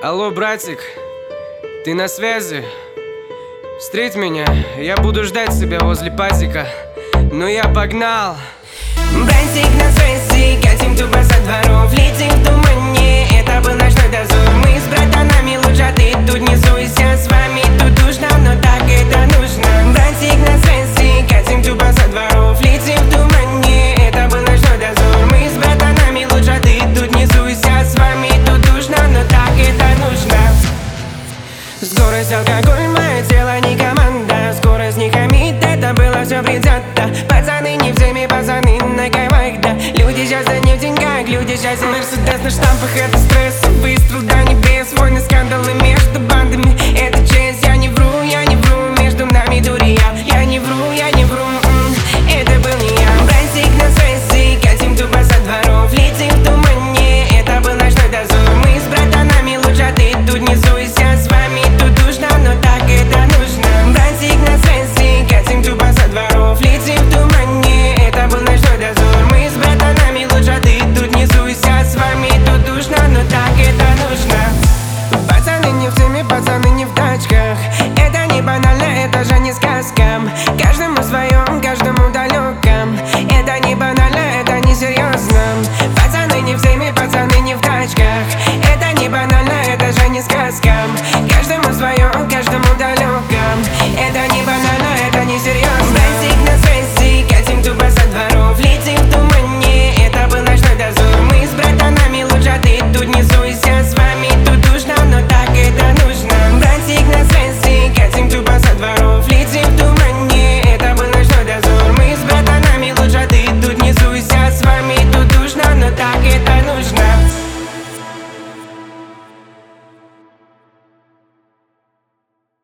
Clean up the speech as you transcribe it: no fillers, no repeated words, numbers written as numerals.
Алло, братик, ты на связи? Встреть меня, я буду ждать тебя возле пазика. Ну я погнал. Братик на связи, катим тупо со дворов, летим в тумане, это был ночной дозор. Мы с братанами лучше, а ты тут не суйся, с вами тут душно, но так это нужно. Братик на связи, катим тупо со дворов, летим в тумане, это был ночной дозор. Мы с братанами лучше, а ты тут не суйся, с вами тут душно, но так это нужно. Скорость, алкоголь, мое тело не команда, скорость не хамит, это было все предвзято. Пацаны не в теме, пацаны на кайфах, да. Люди сейчас да не в деньгах, люди сейчас и Мерседес на штампах, это стресс.